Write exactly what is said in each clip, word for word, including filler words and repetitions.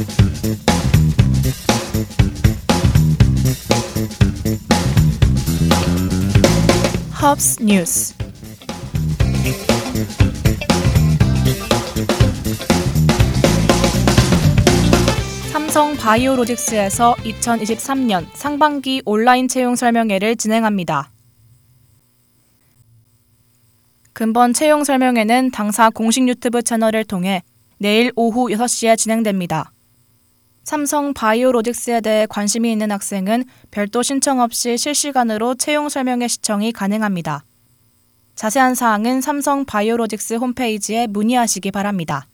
헙스 뉴스. 삼성 바이오로직스에서 이천이십삼 년 상반기 온라인 채용 설명회를 진행합니다. 근본 채용 설명회는 당사 공식 유튜브 채널을 통해 내일 오후 여섯 시에 진행됩니다. 삼성 바이오로직스에 대해 관심이 있는 학생은 별도 신청 없이 실시간으로 채용 설명회 시청이 가능합니다. 자세한 사항은 삼성 바이오로직스 홈페이지에 문의하시기 바랍니다.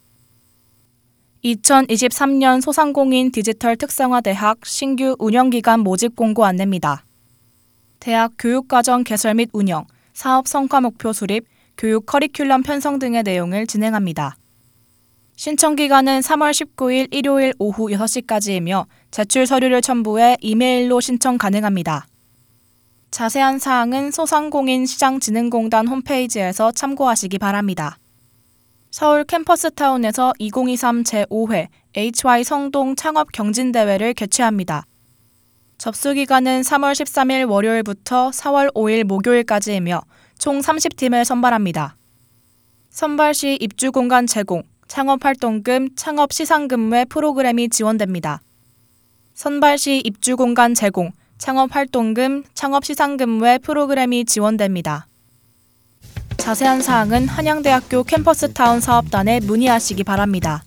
이천이십삼 년 소상공인 디지털 특성화대학 신규 운영기관 모집 공고 안내입니다. 대학 교육과정 개설 및 운영, 사업 성과 목표 수립, 교육 커리큘럼 편성 등의 내용을 진행합니다. 신청기간은 삼월 십구일 일요일 오후 여섯 시까지이며 제출 서류를 첨부해 이메일로 신청 가능합니다. 자세한 사항은 소상공인시장진흥공단 홈페이지에서 참고하시기 바랍니다. 서울 캠퍼스타운에서 이천이십삼 제오 회 에이치와이 성동 창업 경진대회를 개최합니다. 접수기간은 삼월 십삼일 월요일부터 사월 오일 목요일까지이며 총 삼십 팀을 선발합니다. 선발 시 입주공간 제공, 창업활동금, 창업시상근무의 프로그램이 지원됩니다. 선발 시 입주공간 제공, 창업활동금, 창업시상근무의 프로그램이 지원됩니다. 자세한 사항은 한양대학교 캠퍼스타운 사업단에 문의하시기 바랍니다.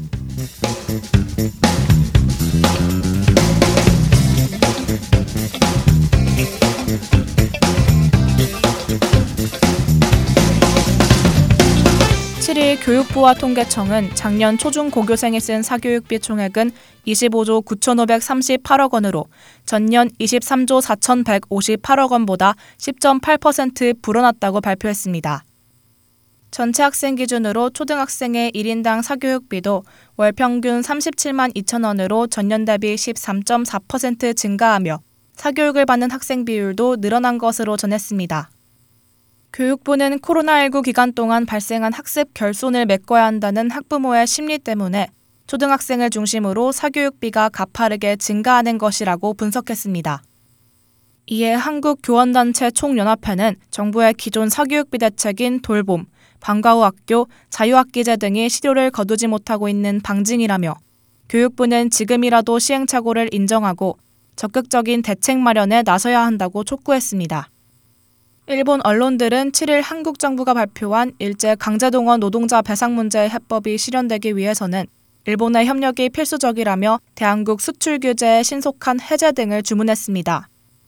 칠일 교육부와 통계청은 작년 초중고교생이 쓴 사교육비 총액은 이십오조 구천오백삼십팔억 원으로 전년 이십삼조 사천백오십팔억 원보다 십 점 팔 퍼센트 불어났다고 발표했습니다. 전체 학생 기준으로 초등학생의 일 인당 사교육비도 월 평균 삼십칠만 이천 원으로 전년 대비 십삼 점 사 퍼센트 증가하며 사교육을 받는 학생 비율도 늘어난 것으로 전했습니다. 교육부는 코로나십구 기간 동안 발생한 학습 결손을 메꿔야 한다는 학부모의 심리 때문에 초등학생을 중심으로 사교육비가 가파르게 증가하는 것이라고 분석했습니다. 이에 한국교원단체 총연합회는 정부의 기존 사교육비 대책인 돌봄, 방과 후 학교, 자유학기제 등이 실효를 거두지 못하고 있는 방증이라며 교육부는 지금이라도 시행착오를 인정하고 적극적인 대책 마련에 나서야 한다고 촉구했습니다. 일본 언론들은 칠일 한국 정부가 발표한 일제 강제동원 노동자 배상 문제의 해법이 실현되기 위해서는 일본의 협력이 필수적이라며 대한국 수출 규제의 신속한 해제 등을 주문했습니다.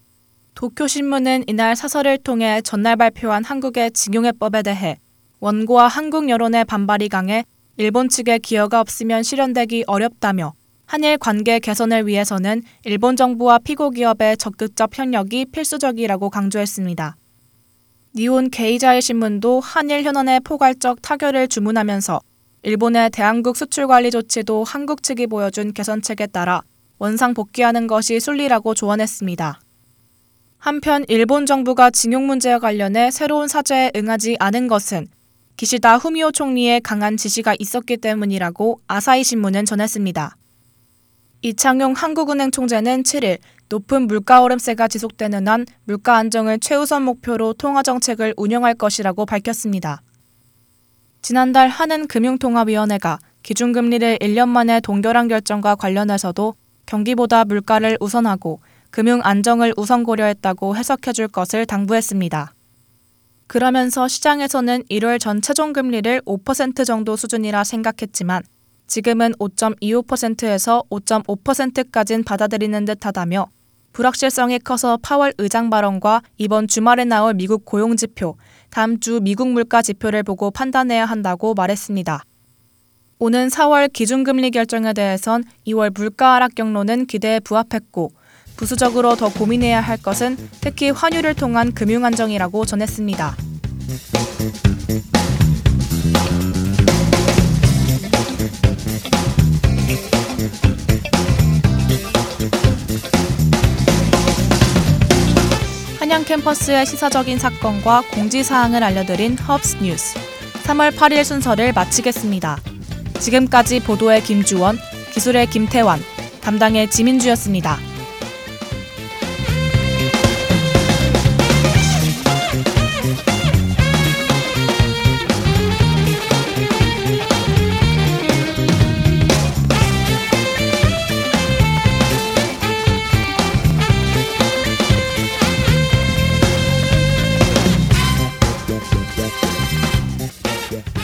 도쿄신문은 이날 사설을 통해 전날 발표한 한국의 징용해법에 대해 원고와 한국 여론의 반발이 강해 일본 측의 기여가 없으면 실현되기 어렵다며 한일 관계 개선을 위해서는 일본 정부와 피고 기업의 적극적 협력이 필수적이라고 강조했습니다. 니혼 게이자이 신문도 한일 현안의 포괄적 타결을 주문하면서 일본의 대한국 수출 관리 조치도 한국 측이 보여준 개선책에 따라 원상 복귀하는 것이 순리라고 조언했습니다. 한편 일본 정부가 징용 문제와 관련해 새로운 사죄에 응하지 않은 것은 기시다 후미오 총리의 강한 지시가 있었기 때문이라고 아사히 신문은 전했습니다. 이창용 한국은행 총재는 칠일 높은 물가 오름세가 지속되는 한 물가 안정을 최우선 목표로 통화정책을 운영할 것이라고 밝혔습니다. 지난달 한은금융통화위원회가 기준금리를 일 년 만에 동결한 결정과 관련해서도 경기보다 물가를 우선하고 금융 안정을 우선 고려했다고 해석해줄 것을 당부했습니다. 그러면서 시장에서는 일월 전 최종금리를 오 퍼센트 정도 수준이라 생각했지만 지금은 오 점 이오 퍼센트에서 오 점 오 퍼센트까진 받아들이는 듯하다며 불확실성이 커서 파월 의장 발언과 이번 주말에 나올 미국 고용지표, 다음 주 미국 물가 지표를 보고 판단해야 한다고 말했습니다. 오는 사월 기준금리 결정에 대해선 이월 물가 하락 경로는 기대에 부합했고 부수적으로 더 고민해야 할 것은 특히 환율을 통한 금융 안정이라고 전했습니다. 한양 캠퍼스의 시사적인 사건과 공지사항을 알려드린 헙스 뉴스. 삼월 팔일 순서를 마치겠습니다. 지금까지 보도의 김주원, 기술의 김태환, 담당의 지민주였습니다. Yeah.